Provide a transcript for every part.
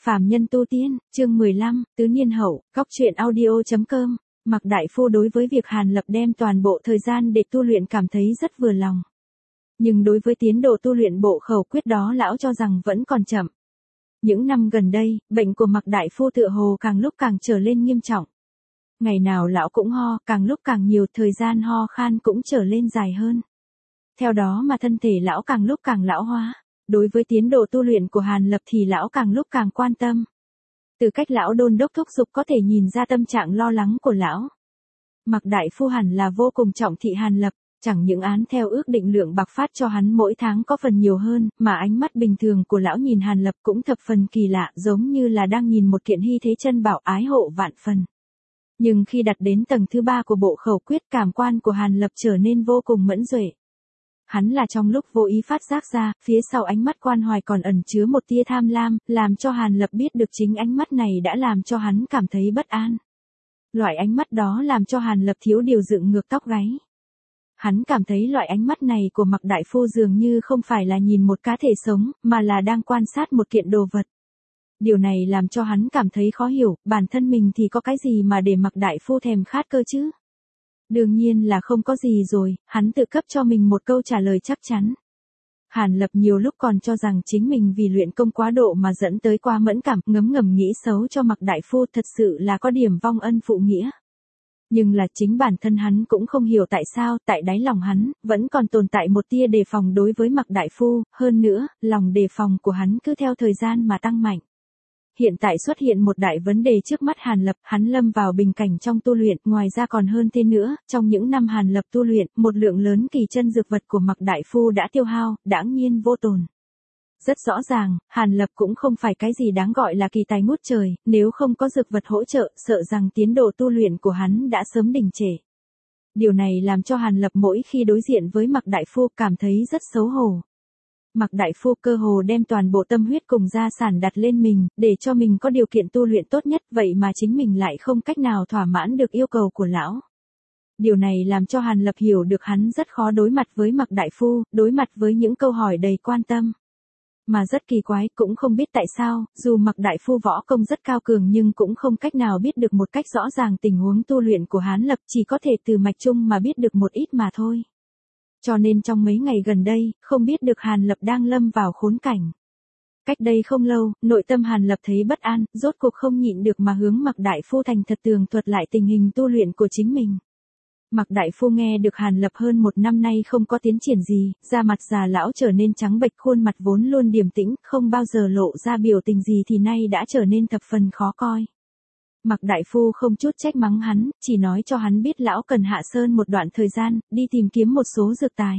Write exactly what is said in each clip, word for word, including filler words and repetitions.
Phàm nhân tu tiên, chương mười lăm, tứ niên hậu, góc truyện audio chấm com. Mạc Đại Phu đối với việc Hàn Lập đem toàn bộ thời gian để tu luyện cảm thấy rất vừa lòng. Nhưng đối với tiến độ tu luyện bộ khẩu quyết đó lão cho rằng vẫn còn chậm. Những năm gần đây, bệnh của Mạc Đại Phu tựa hồ càng lúc càng trở lên nghiêm trọng. Ngày nào lão cũng ho, càng lúc càng nhiều, thời gian ho khan cũng trở lên dài hơn. Theo đó mà thân thể lão càng lúc càng lão hóa. Đối với tiến độ tu luyện của Hàn Lập thì lão càng lúc càng quan tâm. Từ cách lão đôn đốc thúc giục có thể nhìn ra tâm trạng lo lắng của lão. Mạc Đại Phu hẳn là vô cùng trọng thị Hàn Lập, chẳng những án theo ước định lượng bạc phát cho hắn mỗi tháng có phần nhiều hơn, mà ánh mắt bình thường của lão nhìn Hàn Lập cũng thập phần kỳ lạ, giống như là đang nhìn một kiện hy thế chân bảo, ái hộ vạn phần. Nhưng khi đặt đến tầng thứ ba của bộ khẩu quyết, cảm quan của Hàn Lập trở nên vô cùng mẫn duệ. Hắn là trong lúc vô ý phát giác ra, phía sau ánh mắt quan hoài còn ẩn chứa một tia tham lam, làm cho Hàn Lập biết được chính ánh mắt này đã làm cho hắn cảm thấy bất an. Loại ánh mắt đó làm cho Hàn Lập thiếu điều dựng ngược tóc gáy. Hắn cảm thấy loại ánh mắt này của Mạc Đại Phu dường như không phải là nhìn một cá thể sống, mà là đang quan sát một kiện đồ vật. Điều này làm cho hắn cảm thấy khó hiểu, bản thân mình thì có cái gì mà để Mạc Đại Phu thèm khát cơ chứ? Đương nhiên là không có gì rồi, hắn tự cấp cho mình một câu trả lời chắc chắn. Hàn Lập nhiều lúc còn cho rằng chính mình vì luyện công quá độ mà dẫn tới quá mẫn cảm, ngấm ngầm nghĩ xấu cho Mạc Đại Phu, thật sự là có điểm vong ân phụ nghĩa. Nhưng là chính bản thân hắn cũng không hiểu tại sao, tại đáy lòng hắn, vẫn còn tồn tại một tia đề phòng đối với Mạc Đại Phu, hơn nữa, lòng đề phòng của hắn cứ theo thời gian mà tăng mạnh. Hiện tại xuất hiện một đại vấn đề trước mắt Hàn Lập, hắn lâm vào bình cảnh trong tu luyện, ngoài ra còn hơn thế nữa, trong những năm Hàn Lập tu luyện, một lượng lớn kỳ chân dược vật của Mạc Đại Phu đã tiêu hao, đãng nhiên vô tồn. Rất rõ ràng, Hàn Lập cũng không phải cái gì đáng gọi là kỳ tài ngút trời, nếu không có dược vật hỗ trợ, sợ rằng tiến độ tu luyện của hắn đã sớm đình trệ. Điều này làm cho Hàn Lập mỗi khi đối diện với Mạc Đại Phu cảm thấy rất xấu hổ. Mạc Đại Phu cơ hồ đem toàn bộ tâm huyết cùng gia sản đặt lên mình, để cho mình có điều kiện tu luyện tốt nhất, vậy mà chính mình lại không cách nào thỏa mãn được yêu cầu của lão. Điều này làm cho Hàn Lập hiểu được hắn rất khó đối mặt với Mạc Đại Phu, đối mặt với những câu hỏi đầy quan tâm. Mà rất kỳ quái, cũng không biết tại sao, dù Mạc Đại Phu võ công rất cao cường nhưng cũng không cách nào biết được một cách rõ ràng tình huống tu luyện của Hàn Lập, chỉ có thể từ mạch chung mà biết được một ít mà thôi. Cho nên trong mấy ngày gần đây, không biết được Hàn Lập đang lâm vào khốn cảnh. Cách đây không lâu, nội tâm Hàn Lập thấy bất an, rốt cuộc không nhịn được mà hướng Mạc Đại Phu thành thật tường thuật lại tình hình tu luyện của chính mình. Mạc Đại Phu nghe được Hàn Lập hơn một năm nay không có tiến triển gì, da mặt già lão trở nên trắng bệch, khuôn mặt vốn luôn điềm tĩnh, không bao giờ lộ ra biểu tình gì thì nay đã trở nên thập phần khó coi. Mạc Đại Phu không chút trách mắng hắn, chỉ nói cho hắn biết lão cần hạ sơn một đoạn thời gian, đi tìm kiếm một số dược tài.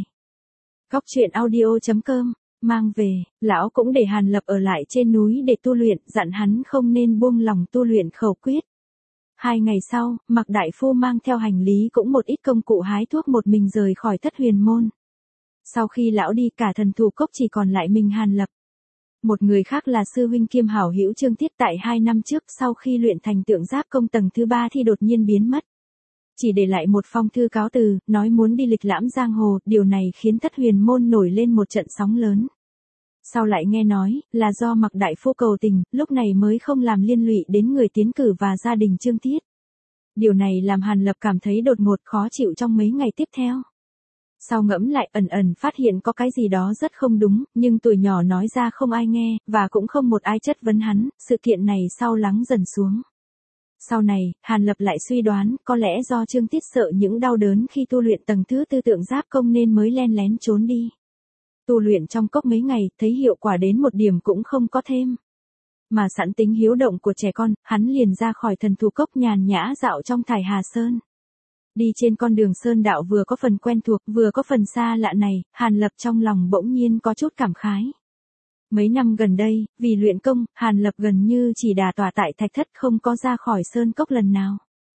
Góc truyện audio chấm com, mang về, lão cũng để Hàn Lập ở lại trên núi để tu luyện, dặn hắn không nên buông lòng tu luyện khẩu quyết. Hai ngày sau, Mạc Đại Phu mang theo hành lý cũng một ít công cụ hái thuốc một mình rời khỏi Thất Huyền Môn. Sau khi lão đi, cả thần thủ cốc chỉ còn lại mình Hàn Lập. Một người khác là sư huynh kiêm hảo hữu Trương Tiết tại hai năm trước sau khi luyện thành tượng giáp công tầng thứ ba thì đột nhiên biến mất. Chỉ để lại một phong thư cáo từ, nói muốn đi lịch lãm giang hồ, điều này khiến Thất Huyền Môn nổi lên một trận sóng lớn. Sau lại nghe nói, là do Mạc Đại Phu cầu tình, lúc này mới không làm liên lụy đến người tiến cử và gia đình Trương Tiết. Điều này làm Hàn Lập cảm thấy đột ngột khó chịu trong mấy ngày tiếp theo. Sau ngẫm lại ẩn ẩn phát hiện có cái gì đó rất không đúng, nhưng tuổi nhỏ nói ra không ai nghe, và cũng không một ai chất vấn hắn, sự kiện này sau lắng dần xuống. Sau này, Hàn Lập lại suy đoán, có lẽ do Trương Tiết sợ những đau đớn khi tu luyện tầng thứ tư tượng giáp công nên mới len lén trốn đi. Tu luyện trong cốc mấy ngày, thấy hiệu quả đến một điểm cũng không có thêm. Mà sẵn tính hiếu động của trẻ con, hắn liền ra khỏi thần thú cốc nhàn nhã dạo trong Thải Hà Sơn. Đi trên con đường sơn đạo vừa có phần quen thuộc, vừa có phần xa lạ này, Hàn Lập trong lòng bỗng nhiên có chút cảm khái. Mấy năm gần đây, vì luyện công, Hàn Lập gần như chỉ đà tọa tại thạch thất, không có ra khỏi sơn cốc lần nào.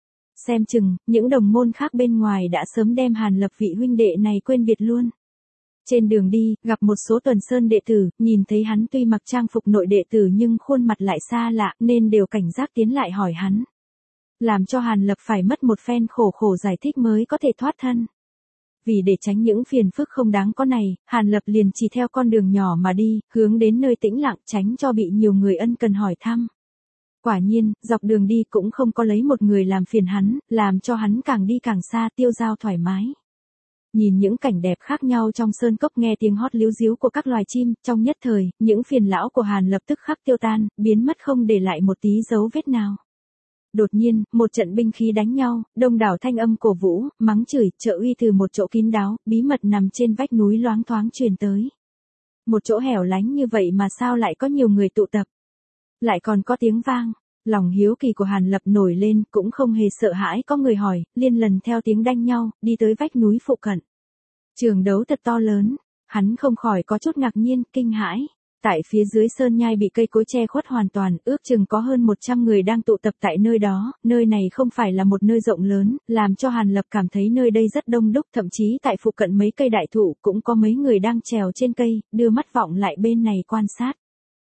Xem chừng, những đồng môn khác bên ngoài đã sớm đem Hàn Lập vị huynh đệ này quên biệt luôn. Trên đường đi, gặp một số tuần sơn đệ tử, nhìn thấy hắn tuy mặc trang phục nội đệ tử nhưng khuôn mặt lại xa lạ, nên đều cảnh giác tiến lại hỏi hắn. Làm cho Hàn Lập phải mất một phen khổ khổ giải thích mới có thể thoát thân. Vì để tránh những phiền phức không đáng có này, Hàn Lập liền chỉ theo con đường nhỏ mà đi, hướng đến nơi tĩnh lặng tránh cho bị nhiều người ân cần hỏi thăm. Quả nhiên, dọc đường đi cũng không có lấy một người làm phiền hắn, làm cho hắn càng đi càng xa tiêu dao thoải mái. Nhìn những cảnh đẹp khác nhau trong sơn cốc, nghe tiếng hót líu ríu của các loài chim, trong nhất thời, những phiền lão của Hàn Lập tức khắc tiêu tan, biến mất không để lại một tí dấu vết nào. Đột nhiên, một trận binh khí đánh nhau, đông đảo thanh âm cổ vũ, mắng chửi, trợ uy từ một chỗ kín đáo, bí mật nằm trên vách núi loáng thoáng truyền tới. Một chỗ hẻo lánh như vậy mà sao lại có nhiều người tụ tập? Lại còn có tiếng vang. Lòng hiếu kỳ của Hàn Lập nổi lên, cũng không hề sợ hãi có người hỏi, liên lần theo tiếng đanh nhau, đi tới vách núi phụ cận. Trường đấu thật to lớn, hắn không khỏi có chút ngạc nhiên, kinh hãi. Tại phía dưới sơn nhai bị cây cối che khuất hoàn toàn, ước chừng có hơn một trăm người đang tụ tập tại nơi đó, nơi này không phải là một nơi rộng lớn, làm cho Hàn Lập cảm thấy nơi đây rất đông đúc, thậm chí tại phụ cận mấy cây đại thụ cũng có mấy người đang trèo trên cây, đưa mắt vọng lại bên này quan sát.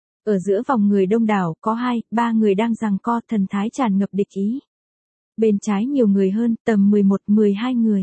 Ở giữa vòng người đông đảo, có hai, ba người đang giằng co, thần thái tràn ngập địch ý. Bên trái nhiều người hơn, tầm mười một, mười hai người.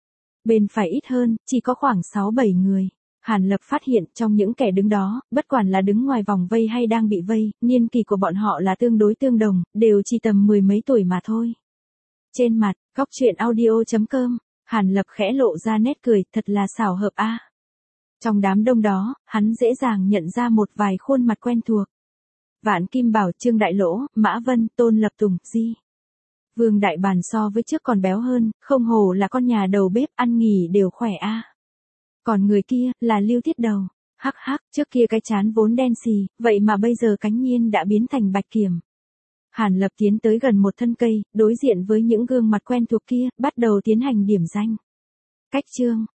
Bên phải ít hơn, chỉ có khoảng sáu bảy người. Hàn Lập phát hiện trong những kẻ đứng đó, bất quản là đứng ngoài vòng vây hay đang bị vây, niên kỳ của bọn họ là tương đối tương đồng, đều chỉ tầm mười mấy tuổi mà thôi. Trên mặt, góc truyện audio chấm com, Hàn Lập khẽ lộ ra nét cười, thật là xảo hợp a. Trong đám đông đó, hắn dễ dàng nhận ra một vài khuôn mặt quen thuộc. Vạn Kim Bảo, Trương Đại Lỗ, Mã Vân, Tôn Lập Tùng, Di. Vương Đại Bàn so với trước còn béo hơn, không hổ là con nhà đầu bếp, ăn nghỉ đều khỏe a. Còn người kia, là Lưu Thiết Đầu. Hắc hắc, trước kia cái trán vốn đen xì, vậy mà bây giờ cánh nhiên đã biến thành bạch kiểm. Hàn Lập tiến tới gần một thân cây, đối diện với những gương mặt quen thuộc kia, bắt đầu tiến hành điểm danh. Cách chương,